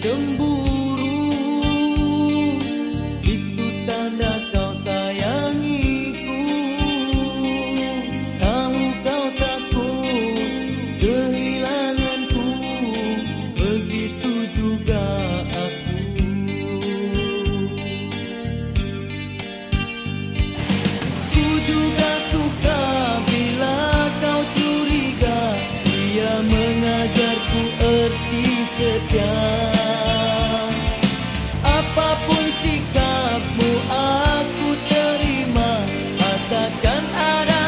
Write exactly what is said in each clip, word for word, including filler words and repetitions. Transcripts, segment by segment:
cemburu, itu tanda kau sayangiku. Tahu kau takut kehilanganku, begitu juga aku. Ku juga suka bila kau curiga, dia mengajarku erti setia. Apapun sikapmu aku terima, asalkan ada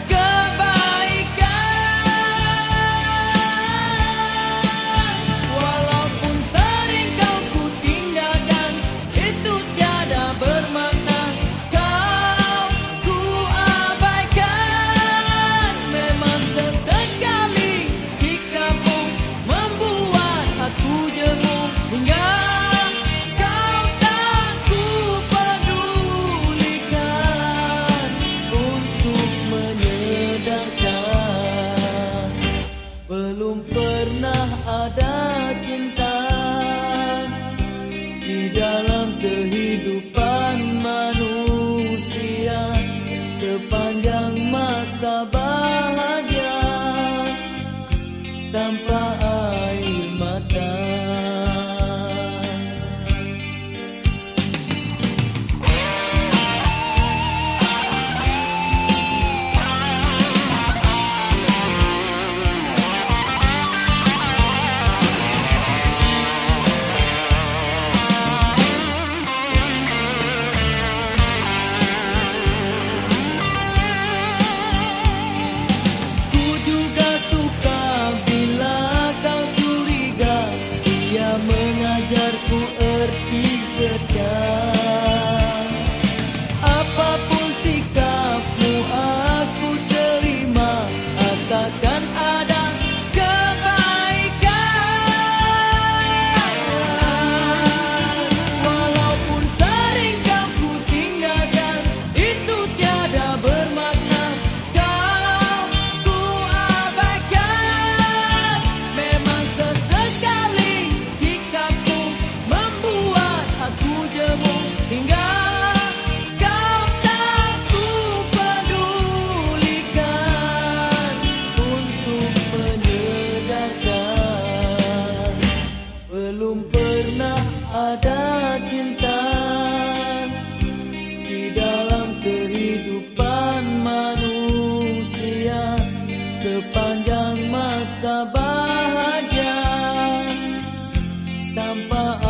kebaikan. Walaupun sering kau ku tinggalkan, itu tiada bermakna kau ku abaikan. Memang sesekali sikapmu membuat aku jemu, hingga kau tak ku pedulikan. Untuk menyedarkan, belum pernah ada cinta di dalam kehidupan manusia sepanjang masa bahagia tanpa air mata. Ku juga suka bila kau curiga, dia mengajarku erti setia. Apapun sikapmu aku terima, asalkan ada kebaikan. Walaupun sering kau ku tinggalkan, itu tiada bermakna kau ku abaikan. Memang sesekali sikapmu membuat aku jemu, hingga kau tak ku pedulikan. Untuk menyedarkan, belum pernah ada cinta di dalam kehidupan manusia sepanjang masa bahagia tanpa